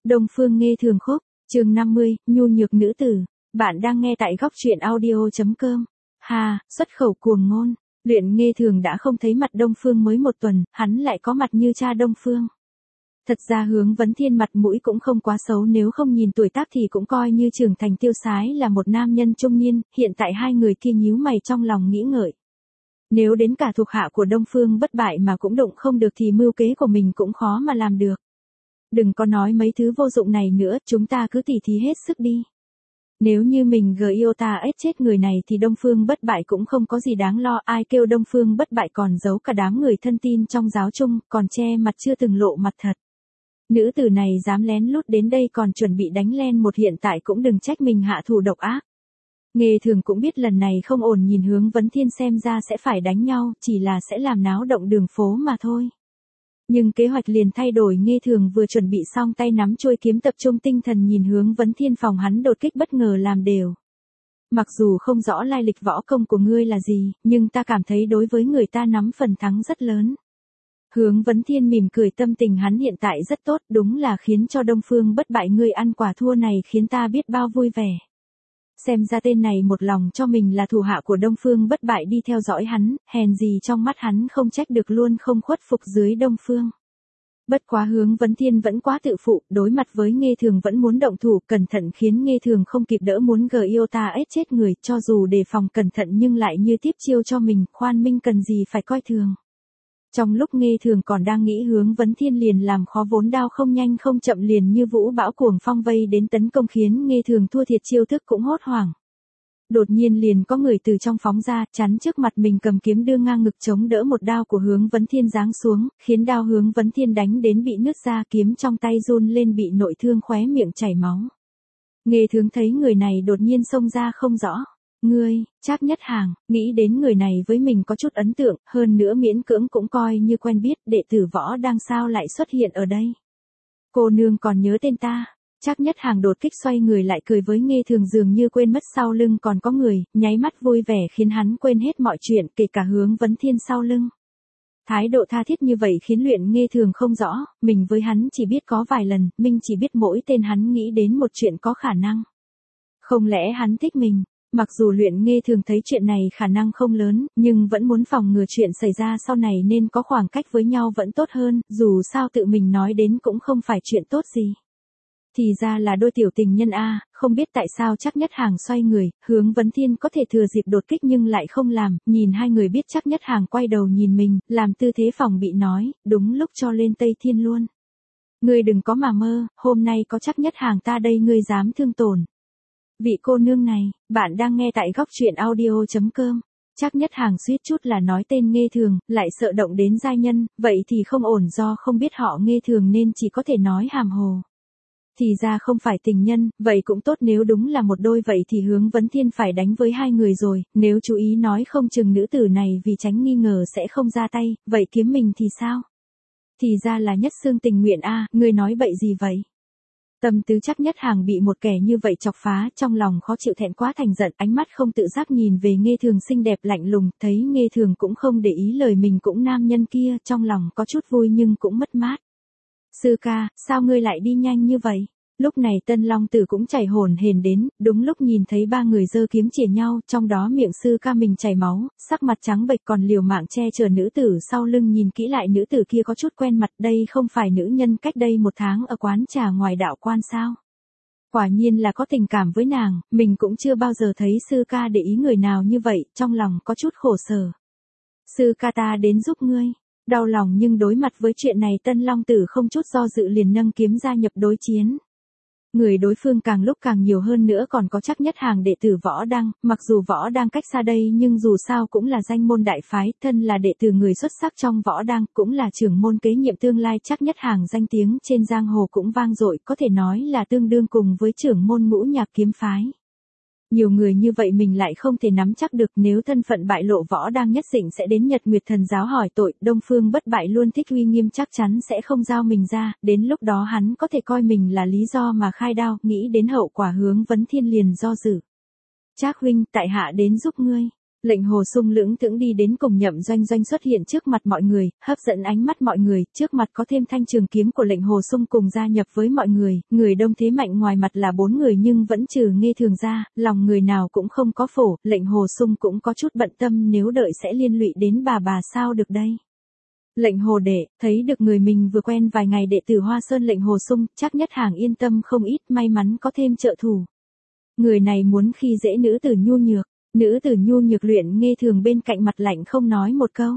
Đông Phương Nghê Thường Khúc, chương 50, nhu nhược nữ tử. Bạn đang nghe tại góc truyện audio.com. Hà, xuất khẩu cuồng ngôn. Luyện Nghê Thường đã không thấy mặt Đông Phương mới một tuần, hắn lại có mặt như cha Đông Phương. Thật ra Hướng Vấn Thiên mặt mũi cũng không quá xấu, nếu không nhìn tuổi tác thì cũng coi như trưởng thành tiêu sái là một nam nhân trung niên. Hiện tại hai người kia nhíu mày trong lòng nghĩ ngợi. Nếu đến cả thuộc hạ của Đông Phương Bất Bại mà cũng đụng không được thì mưu kế của mình cũng khó mà làm được. Đừng có nói mấy thứ vô dụng này nữa, chúng ta cứ tỉ thí hết sức đi. Nếu như mình Giota ép chết người này thì Đông Phương Bất Bại cũng không có gì đáng lo, ai kêu Đông Phương Bất Bại còn giấu cả đám người thân tin trong giáo chung, còn che mặt chưa từng lộ mặt thật. Nữ tử này dám lén lút đến đây còn chuẩn bị đánh len một, hiện tại cũng đừng trách mình hạ thủ độc ác. Nghê Thường cũng biết lần này không ổn, nhìn Hướng Vấn Thiên xem ra sẽ phải đánh nhau, chỉ là sẽ làm náo động đường phố mà thôi. Nhưng kế hoạch liền thay đổi, Nghê Thường vừa chuẩn bị xong tay nắm chuôi kiếm tập trung tinh thần nhìn Hướng Vấn Thiên, phòng hắn đột kích bất ngờ làm đều. Mặc dù không rõ lai lịch võ công của ngươi là gì, nhưng ta cảm thấy đối với người ta nắm phần thắng rất lớn. Hướng Vấn Thiên mỉm cười, tâm tình hắn hiện tại rất tốt, đúng là khiến cho Đông Phương Bất Bại ngươi ăn quả thua này khiến ta biết bao vui vẻ. Xem ra tên này một lòng cho mình là thủ hạ của Đông Phương Bất Bại đi theo dõi hắn, hèn gì trong mắt hắn không trách được luôn không khuất phục dưới Đông Phương. Bất quá Hướng Vấn Thiên vẫn quá tự phụ, đối mặt với Nghê Thường vẫn muốn động thủ, cẩn thận khiến Nghê Thường không kịp đỡ, muốn Giota ép chết người, cho dù đề phòng cẩn thận nhưng lại như tiếp chiêu cho mình, khoan minh cần gì phải coi thường. Trong lúc Nghê Thường còn đang nghĩ, Hướng Vấn Thiên liền làm khó, vốn đao không nhanh không chậm liền như vũ bão cuồng phong vây đến tấn công, khiến Nghê Thường thua thiệt, chiêu thức cũng hốt hoảng. Đột nhiên liền có người từ trong phóng ra, chắn trước mặt mình, cầm kiếm đưa ngang ngực chống đỡ một đao của Hướng Vấn Thiên giáng xuống, khiến đao Hướng Vấn Thiên đánh đến bị nứt ra, kiếm trong tay run lên bị nội thương, khóe miệng chảy máu. Nghê Thường thấy người này đột nhiên xông ra không rõ. Ngươi, Trác Nhất Hàng, nghĩ đến người này với mình có chút ấn tượng, hơn nữa miễn cưỡng cũng coi như quen biết, đệ tử Võ Đang sao lại xuất hiện ở đây? Cô nương còn nhớ tên ta? Trác Nhất Hàng đột kích xoay người lại cười với Nghê Thường, dường như quên mất sau lưng còn có người, nháy mắt vui vẻ khiến hắn quên hết mọi chuyện, kể cả Hướng Vấn Thiên sau lưng. Thái độ tha thiết như vậy khiến Luyện Nghê Thường không rõ, mình với hắn chỉ biết có vài lần, mình chỉ biết mỗi tên hắn nghĩ đến một chuyện có khả năng. Không lẽ hắn thích mình? Mặc dù Luyện Nghê Thường thấy chuyện này khả năng không lớn, nhưng vẫn muốn phòng ngừa chuyện xảy ra sau này nên có khoảng cách với nhau vẫn tốt hơn, dù sao tự mình nói đến cũng không phải chuyện tốt gì. Thì ra là đôi tiểu tình nhân a, không biết tại sao Trác Nhất Hàng xoay người, Hướng Vấn Thiên có thể thừa dịp đột kích nhưng lại không làm, nhìn hai người biết Trác Nhất Hàng quay đầu nhìn mình, làm tư thế phòng bị nói, đúng lúc cho lên Tây Thiên luôn. Ngươi đừng có mà mơ, hôm nay có Trác Nhất Hàng ta đây, ngươi dám thương tổn. Vị cô nương này, bạn đang nghe tại góc truyện audio.com. Trác Nhất Hàng suýt chút là nói tên Nghê Thường, lại sợ động đến giai nhân, vậy thì không ổn, do không biết họ Nghê Thường nên chỉ có thể nói hàm hồ. Thì ra không phải tình nhân, vậy cũng tốt, nếu đúng là một đôi vậy thì Hướng Vấn Thiên phải đánh với hai người rồi, nếu chú ý nói không chừng nữ tử này vì tránh nghi ngờ sẽ không ra tay, vậy kiếm mình thì sao? Thì ra là nhất xương tình nguyện a, ngươi nói bậy gì vậy? Tâm tư Trác Nhất Hàng bị một kẻ như vậy chọc phá, trong lòng khó chịu, thẹn quá thành giận, ánh mắt không tự giác nhìn về Nghê Thường xinh đẹp lạnh lùng, thấy Nghê Thường cũng không để ý lời mình cũng nam nhân kia, trong lòng có chút vui nhưng cũng mất mát. Sư ca, sao ngươi lại đi nhanh như vậy? Lúc này Tân Long Tử cũng chảy hổn hển đến, đúng lúc nhìn thấy ba người giơ kiếm chĩa nhau, trong đó miệng sư ca mình chảy máu, sắc mặt trắng bệch còn liều mạng che chở nữ tử sau lưng, nhìn kỹ lại nữ tử kia có chút quen mặt, đây không phải nữ nhân cách đây một tháng ở quán trà ngoài đạo quan sao? Quả nhiên là có tình cảm với nàng, mình cũng chưa bao giờ thấy sư ca để ý người nào như vậy, trong lòng có chút khổ sở. Sư ca, ta đến giúp ngươi. Đau lòng nhưng đối mặt với chuyện này Tân Long Tử không chút do dự liền nâng kiếm gia nhập đối chiến. Người đối phương càng lúc càng nhiều, hơn nữa còn có Trác Nhất Hàng đệ tử Võ Đăng, mặc dù Võ Đăng cách xa đây nhưng dù sao cũng là danh môn đại phái, thân là đệ tử người xuất sắc trong Võ Đăng, cũng là trưởng môn kế nhiệm tương lai. Trác Nhất Hàng danh tiếng trên giang hồ cũng vang dội, có thể nói là tương đương cùng với trưởng môn Ngũ Nhạc kiếm phái. Nhiều người như vậy mình lại không thể nắm chắc được, nếu thân phận bại lộ Võ Đang nhất định sẽ đến Nhật Nguyệt Thần giáo hỏi tội, Đông Phương Bất Bại luôn thích uy nghiêm, chắc chắn sẽ không giao mình ra, đến lúc đó hắn có thể coi mình là lý do mà khai đao, nghĩ đến hậu quả Hướng Vấn Thiên liền do dự. Trác huynh, tại hạ đến giúp ngươi. Lệnh Hồ Sung lững thững đi đến cùng Nhậm Doanh Doanh xuất hiện trước mặt mọi người, hấp dẫn ánh mắt mọi người, trước mặt có thêm thanh trường kiếm của Lệnh Hồ Sung cùng gia nhập với mọi người đông thế mạnh ngoài mặt là 4 người nhưng vẫn trừ Nghe Thường ra, lòng người nào cũng không có phổ, Lệnh Hồ Sung cũng có chút bận tâm nếu đợi sẽ liên lụy đến bà sao được đây. Lệnh Hồ đệ, thấy được người mình vừa quen vài ngày đệ tử Hoa Sơn Lệnh Hồ Sung, chắc Nhất Hàng yên tâm không ít, may mắn có thêm trợ thủ. Người này muốn khi dễ nữ tử nhu nhược. Nữ tử nhu nhược Luyện Nghe Thường bên cạnh mặt lạnh không nói một câu.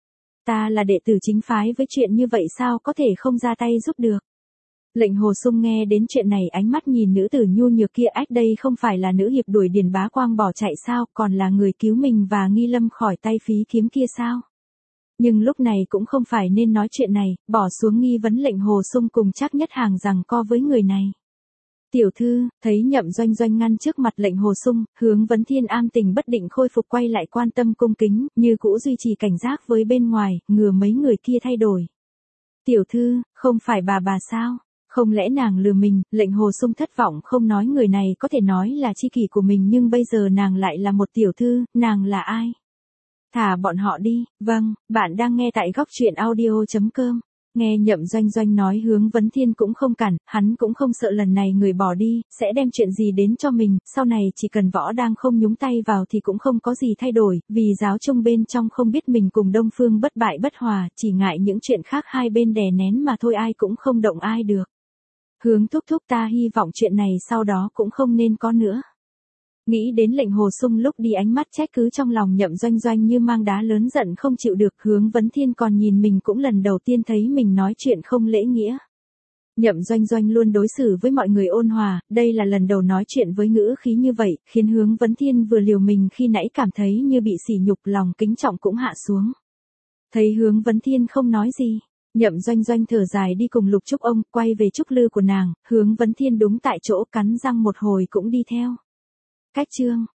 Ta là đệ tử chính phái với chuyện như vậy sao có thể không ra tay giúp được. Lệnh Hồ Sung nghe đến chuyện này ánh mắt nhìn nữ tử nhu nhược kia, ách đây không phải là nữ hiệp đuổi Điền Bá Quang bỏ chạy sao, còn là người cứu mình và Nghi Lâm khỏi tay phí kiếm kia sao. Nhưng lúc này cũng không phải nên nói chuyện này, bỏ xuống nghi vấn Lệnh Hồ Sung cùng chắc Nhất Hàng rằng co với người này. Tiểu thư, thấy Nhậm Doanh Doanh ngăn trước mặt Lệnh Hồ Sung, Hướng Vấn Thiên am tình bất định khôi phục quay lại quan tâm cung kính, như cũ duy trì cảnh giác với bên ngoài, ngừa mấy người kia thay đổi. Tiểu thư, không phải bà sao? Không lẽ nàng lừa mình? Lệnh Hồ Sung thất vọng không nói người này có thể nói là tri kỷ của mình nhưng bây giờ nàng lại là một tiểu thư, nàng là ai? Thả bọn họ đi, vâng, bạn đang nghe tại góc truyện audio.com. Nghe Nhậm Doanh Doanh nói Hướng Vấn Thiên cũng không cản, hắn cũng không sợ lần này người bỏ đi, sẽ đem chuyện gì đến cho mình, sau này chỉ cần Võ đang không nhúng tay vào thì cũng không có gì thay đổi, vì giáo chung bên trong không biết mình cùng Đông Phương bất bại bất hòa, chỉ ngại những chuyện khác hai bên đè nén mà thôi, ai cũng không động ai được. Hướng thúc thúc, ta hy vọng chuyện này sau đó cũng không nên có nữa. Nghĩ đến Lệnh Hồ Sung lúc đi ánh mắt trách cứ trong lòng Nhậm Doanh Doanh như mang đá lớn giận không chịu được, Hướng Vấn Thiên còn nhìn mình cũng lần đầu tiên thấy mình nói chuyện không lễ nghĩa. Nhậm Doanh Doanh luôn đối xử với mọi người ôn hòa, đây là lần đầu nói chuyện với ngữ khí như vậy, khiến Hướng Vấn Thiên vừa liều mình khi nãy cảm thấy như bị sỉ nhục, lòng kính trọng cũng hạ xuống. Thấy Hướng Vấn Thiên không nói gì, Nhậm Doanh Doanh thở dài đi cùng Lục Trúc ông, quay về trúc lư của nàng, Hướng Vấn Thiên đúng tại chỗ cắn răng một hồi cũng đi theo. Cách chương